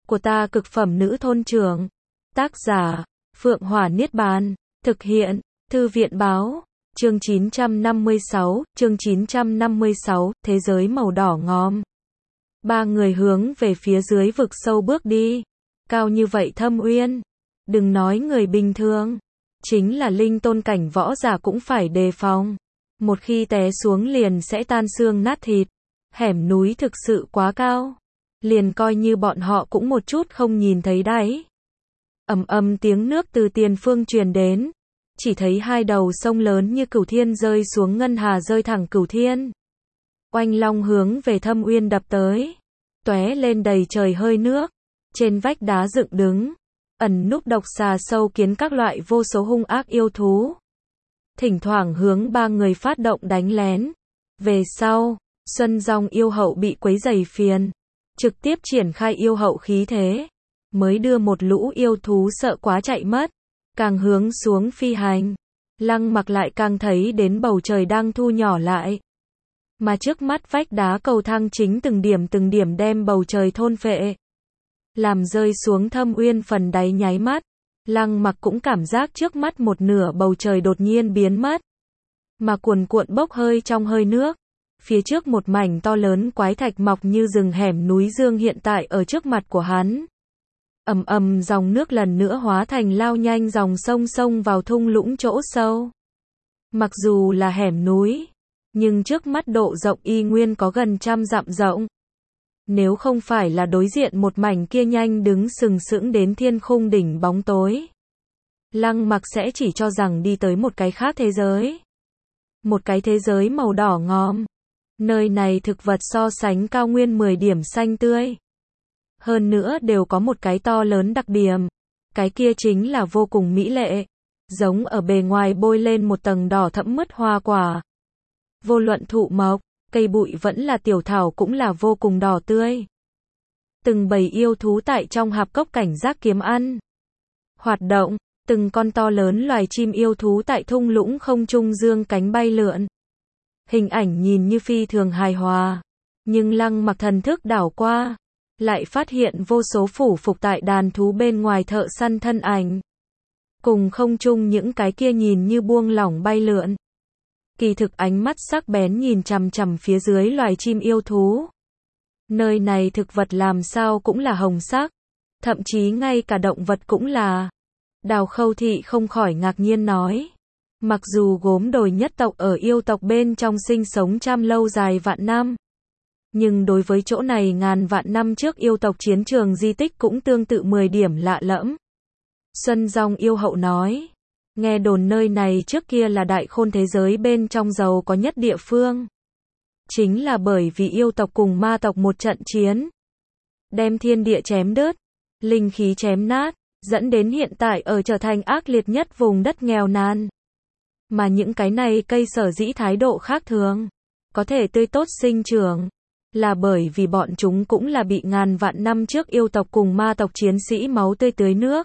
của ta cực phẩm nữ thôn trưởng. Tác giả, Phượng Hỏa Niết Bàn. Thực hiện, Thư viện báo. Chương 956, chương 956, thế giới màu đỏ ngòm. Ba người hướng về phía dưới vực sâu bước đi. Cao như vậy thâm uyên. Đừng nói người bình thường. Chính là linh tôn cảnh võ giả cũng phải đề phòng. Một khi té xuống liền sẽ tan xương nát thịt. Hẻm núi thực sự quá cao. Liền coi như bọn họ cũng một chút không nhìn thấy đáy. Ầm ầm tiếng nước từ tiền phương truyền đến. Chỉ thấy hai đầu sông lớn như cửu thiên rơi xuống ngân hà rơi thẳng cửu thiên. Oanh long hướng về thâm uyên đập tới. Tóe lên đầy trời hơi nước. Trên vách đá dựng đứng. Ẩn núp độc xà sâu kiến các loại vô số hung ác yêu thú. Thỉnh thoảng hướng ba người phát động đánh lén. Về sau, Xuân Dòng yêu hậu bị quấy rầy phiền. Trực tiếp triển khai yêu hậu khí thế. Mới đưa một lũ yêu thú sợ quá chạy mất. Càng hướng xuống phi hành. Lăng Mặc lại càng thấy đến bầu trời đang thu nhỏ lại. Mà trước mắt vách đá cầu thang chính từng điểm đem bầu trời thôn phệ. Làm rơi xuống thâm uyên phần đáy nháy mắt. Lăng Mặc cũng cảm giác trước mắt một nửa bầu trời đột nhiên biến mất. Mà cuồn cuộn bốc hơi trong hơi nước. Phía trước một mảnh to lớn quái thạch mọc như rừng hẻm núi dương hiện tại ở trước mặt của hắn. Ầm ầm dòng nước lần nữa hóa thành lao nhanh dòng sông sông vào thung lũng chỗ sâu. Mặc dù là hẻm núi, nhưng trước mắt độ rộng y nguyên có gần 100 dặm rộng. Nếu không phải là đối diện một mảnh kia nhanh đứng sừng sững đến thiên khung đỉnh bóng tối, Lăng Mặc sẽ chỉ cho rằng đi tới một cái khác thế giới. Một cái thế giới màu đỏ ngòm. Nơi này thực vật so sánh cao nguyên 10 điểm xanh tươi. Hơn nữa đều có một cái to lớn đặc điểm. Cái kia chính là vô cùng mỹ lệ. Giống ở bề ngoài bôi lên một tầng đỏ thẫm mứt hoa quả. Vô luận thụ mộc, cây bụi vẫn là tiểu thảo cũng là vô cùng đỏ tươi. Từng bầy yêu thú tại trong hạp cốc cảnh giác kiếm ăn. Hoạt động, từng con to lớn loài chim yêu thú tại thung lũng không trung dương cánh bay lượn. Hình ảnh nhìn như phi thường hài hòa. Nhưng Lăng Mặc thần thức đảo qua. Lại phát hiện vô số phủ phục tại đàn thú bên ngoài thợ săn thân ảnh. Cùng không trung những cái kia nhìn như buông lỏng bay lượn. Kỳ thực ánh mắt sắc bén nhìn chằm chằm phía dưới loài chim yêu thú. Nơi này thực vật làm sao cũng là hồng sắc. Thậm chí ngay cả động vật cũng là. Đào Khâu Thị không khỏi ngạc nhiên nói. Mặc dù gốm đồi nhất tộc ở yêu tộc bên trong sinh sống trăm lâu dài vạn năm. Nhưng đối với chỗ này ngàn vạn năm trước yêu tộc chiến trường di tích cũng tương tự 10 điểm lạ lẫm. Xuân Dòng yêu hậu nói. Nghe đồn nơi này trước kia là đại khôn thế giới bên trong giàu có nhất địa phương. Chính là bởi vì yêu tộc cùng ma tộc một trận chiến. Đem thiên địa chém đứt. Linh khí chém nát. Dẫn đến hiện tại ở trở thành ác liệt nhất vùng đất nghèo nàn. Mà những cái này cây sở dĩ thái độ khác thường. Có thể tươi tốt sinh trưởng. Là bởi vì bọn chúng cũng là bị ngàn vạn năm trước yêu tộc cùng ma tộc chiến sĩ máu tươi tưới nước.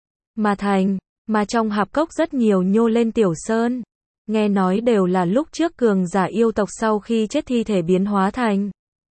Mà thành. Mà trong hạp cốc rất nhiều nhô lên tiểu sơn. Nghe nói đều là lúc trước cường giả yêu tộc sau khi chết thi thể biến hóa thành.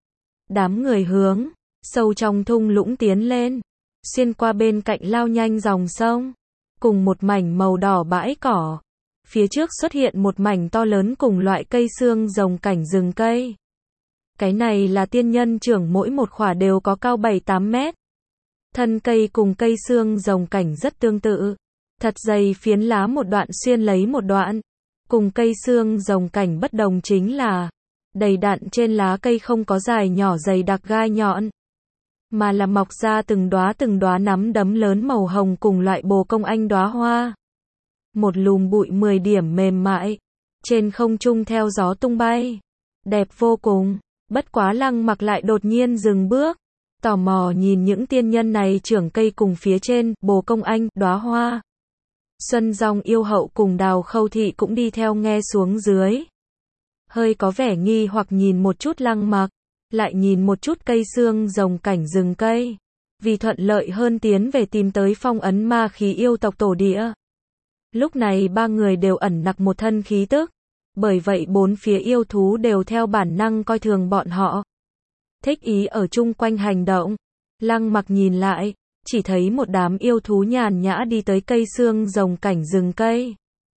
Đám người hướng. Sâu trong thung lũng tiến lên. Xuyên qua bên cạnh lao nhanh dòng sông. Cùng một mảnh màu đỏ bãi cỏ. Phía trước xuất hiện một mảnh to lớn cùng loại cây xương rồng cảnh rừng cây. Cái này là tiên nhân trưởng mỗi một khỏa đều có cao 7-8 mét. Thân cây cùng cây xương rồng cảnh rất tương tự. Thật dày phiến lá một đoạn xuyên lấy một đoạn. Cùng cây xương rồng cảnh bất đồng chính là đầy đặn trên lá cây không có dài nhỏ dày đặc gai nhọn. Mà là mọc ra từng đóa nắm đấm lớn màu hồng cùng loại bồ công anh đóa hoa. Một lùm bụi 10 điểm mềm mại. Trên không trung theo gió tung bay. Đẹp vô cùng. Bất quá Lăng Mặc lại đột nhiên dừng bước. Tò mò nhìn những tiên nhân này trưởng cây cùng phía trên, bồ công anh, đóa hoa. Xuân Dòng yêu hậu cùng Đào Khâu Thị cũng đi theo nghe xuống dưới. Hơi có vẻ nghi hoặc nhìn một chút Lăng Mặc. Lại nhìn một chút cây xương rồng cảnh rừng cây. Vì thuận lợi hơn tiến về tìm tới phong ấn ma khí yêu tộc tổ địa. Lúc này ba người đều ẩn nặc một thân khí tức. Bởi vậy bốn phía yêu thú đều theo bản năng coi thường bọn họ. Thích ý ở chung quanh hành động. Lăng Mặc nhìn lại, chỉ thấy một đám yêu thú nhàn nhã đi tới cây xương rồng cảnh rừng cây.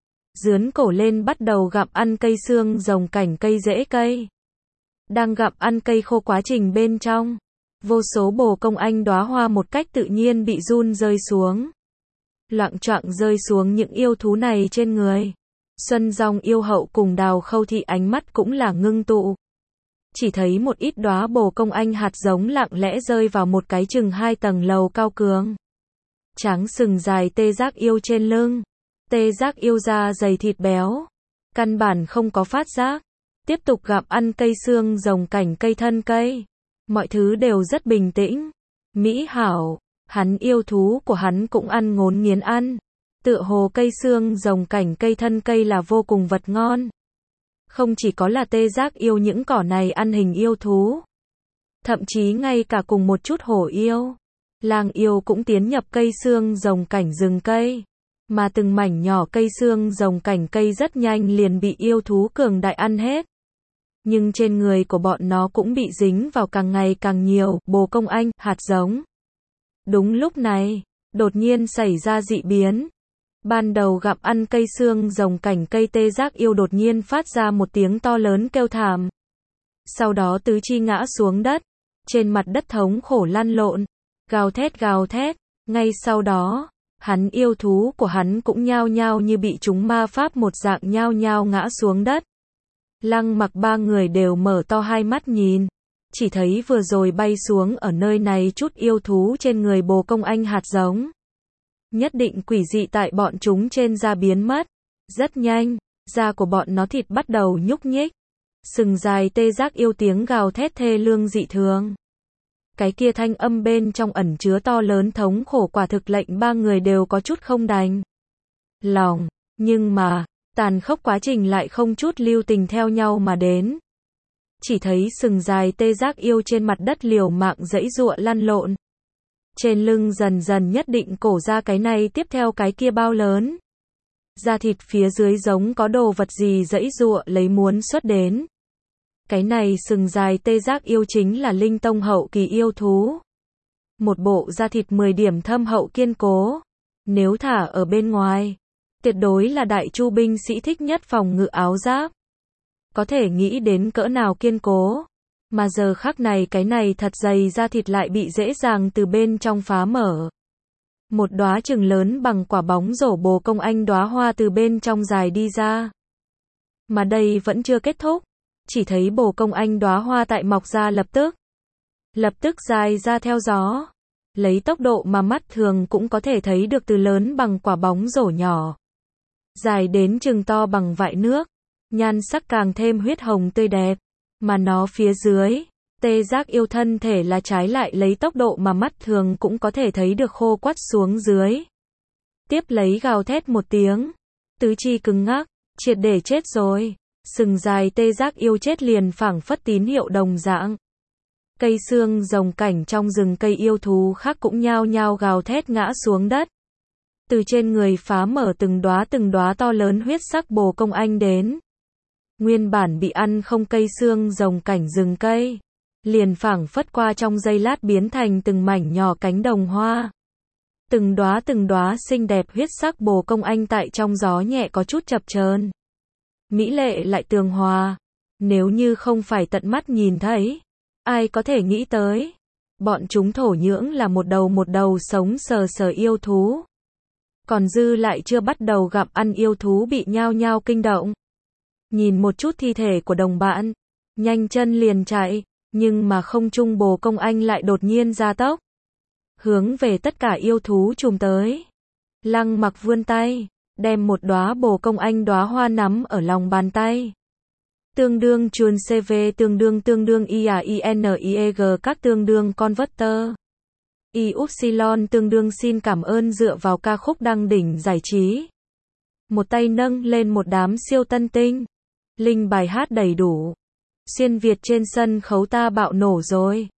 Dướn cổ lên bắt đầu gặm ăn cây xương rồng cảnh cây rễ cây. Đang gặm ăn cây khô quá trình bên trong. Vô số bồ công anh đóa hoa một cách tự nhiên bị run rơi xuống. Loạng choạng rơi xuống những yêu thú này trên người. Xuân Dòng yêu hậu cùng Đào Khâu Thị ánh mắt cũng là ngưng tụ. Chỉ thấy một ít đóa bồ công anh hạt giống lặng lẽ rơi vào một cái chừng 2 tầng lầu cao cường. Tráng sừng dài tê giác yêu trên lưng. Tê giác yêu da dày thịt béo. Căn bản không có phát giác. Tiếp tục gặm ăn cây xương rồng cảnh cây thân cây. Mọi thứ đều rất bình tĩnh. Mỹ hảo. Hắn yêu thú của hắn cũng ăn ngốn nghiến ăn. Tựa hồ cây xương rồng cảnh cây thân cây là vô cùng vật ngon. Không chỉ có là tê giác yêu những cỏ này ăn hình yêu thú. Thậm chí ngay cả cùng một chút hổ yêu. Lang yêu cũng tiến nhập cây xương rồng cảnh rừng cây. Mà từng mảnh nhỏ cây xương rồng cảnh cây rất nhanh liền bị yêu thú cường đại ăn hết. Nhưng trên người của bọn nó cũng bị dính vào càng ngày càng nhiều bồ công anh, hạt giống. Đúng lúc này, đột nhiên xảy ra dị biến. Ban đầu gặm ăn cây xương rồng cảnh cây tê giác yêu đột nhiên phát ra một tiếng to lớn kêu thảm. Sau đó tứ chi ngã xuống đất. Trên mặt đất thống khổ lăn lộn. Gào thét. Ngay sau đó, hắn yêu thú của hắn cũng nhao nhao như bị chúng ma pháp một dạng nhao nhao ngã xuống đất. Lăng Mặc ba người đều mở to hai mắt nhìn. Chỉ thấy vừa rồi bay xuống ở nơi này chút yêu thú trên người bồ công anh hạt giống. Nhất định quỷ dị tại bọn chúng trên da biến mất. Rất nhanh, da của bọn nó thịt bắt đầu nhúc nhích. Sừng dài tê giác yêu tiếng gào thét thê lương dị thường. Cái kia thanh âm bên trong ẩn chứa to lớn thống khổ quả thực lệnh ba người đều có chút không đành lòng. Nhưng mà, tàn khốc quá trình lại không chút lưu tình theo nhau mà đến. Chỉ thấy sừng dài tê giác yêu trên mặt đất liều mạng giãy giụa lăn lộn. Trên lưng dần dần nhất định cổ ra cái này tiếp theo cái kia bao lớn. Da thịt phía dưới giống có đồ vật gì giãy giụa lấy muốn xuất đến. Cái này sừng dài tê giác yêu chính là linh tông hậu kỳ yêu thú. Một bộ da thịt 10 điểm thâm hậu kiên cố. Nếu thả ở bên ngoài, tuyệt đối là đại chu binh sĩ thích nhất phòng ngự áo giáp. Có thể nghĩ đến cỡ nào kiên cố. Mà giờ khắc này cái này thật dày da thịt lại bị dễ dàng từ bên trong phá mở. Một đóa chừng lớn bằng quả bóng rổ bồ công anh đóa hoa từ bên trong dài đi ra. Mà đây vẫn chưa kết thúc. Chỉ thấy bồ công anh đóa hoa tại mọc ra lập tức dài ra theo gió. Lấy tốc độ mà mắt thường cũng có thể thấy được từ lớn bằng quả bóng rổ nhỏ. Dài đến chừng to bằng vại nước. Nhan sắc càng thêm huyết hồng tươi đẹp. Mà nó phía dưới, tê giác yêu thân thể là trái lại lấy tốc độ mà mắt thường cũng có thể thấy được khô quắt xuống dưới. Tiếp lấy gào thét một tiếng. Tứ chi cứng ngắc, triệt để chết rồi. Sừng dài tê giác yêu chết liền phảng phất tín hiệu đồng dạng. Cây xương rồng cảnh trong rừng cây yêu thú khác cũng nhao nhao gào thét ngã xuống đất. Từ trên người phá mở từng đóa to lớn huyết sắc bồ công anh đến. Nguyên bản bị ăn không cây xương rồng cảnh rừng cây. Liền phảng phất qua trong giây lát biến thành từng mảnh nhỏ cánh đồng hoa. Từng đóa xinh đẹp huyết sắc bồ công anh tại trong gió nhẹ có chút chập chờn. Mỹ lệ lại tường hòa. Nếu như không phải tận mắt nhìn thấy, ai có thể nghĩ tới. Bọn chúng thổ nhưỡng là một đầu sống sờ sờ yêu thú. Còn dư lại chưa bắt đầu gặp ăn yêu thú bị nhao nhao kinh động. Nhìn một chút thi thể của đồng bạn, nhanh chân liền chạy, nhưng mà không trung bồ công anh lại đột nhiên gia tốc. Hướng về tất cả yêu thú trùm tới. Lăng Mặc vươn tay, đem một đóa bồ công anh đóa hoa nắm ở lòng bàn tay. Tương đương chuồn CV tương đương IAINIEG các tương đương converter. Y-upsilon tương đương xin cảm ơn dựa vào ca khúc đăng đỉnh giải trí. Một tay nâng lên một đám siêu tân tinh. Linh bài hát đầy đủ. Xuyên Việt trên sân khấu ta bạo nổ rồi.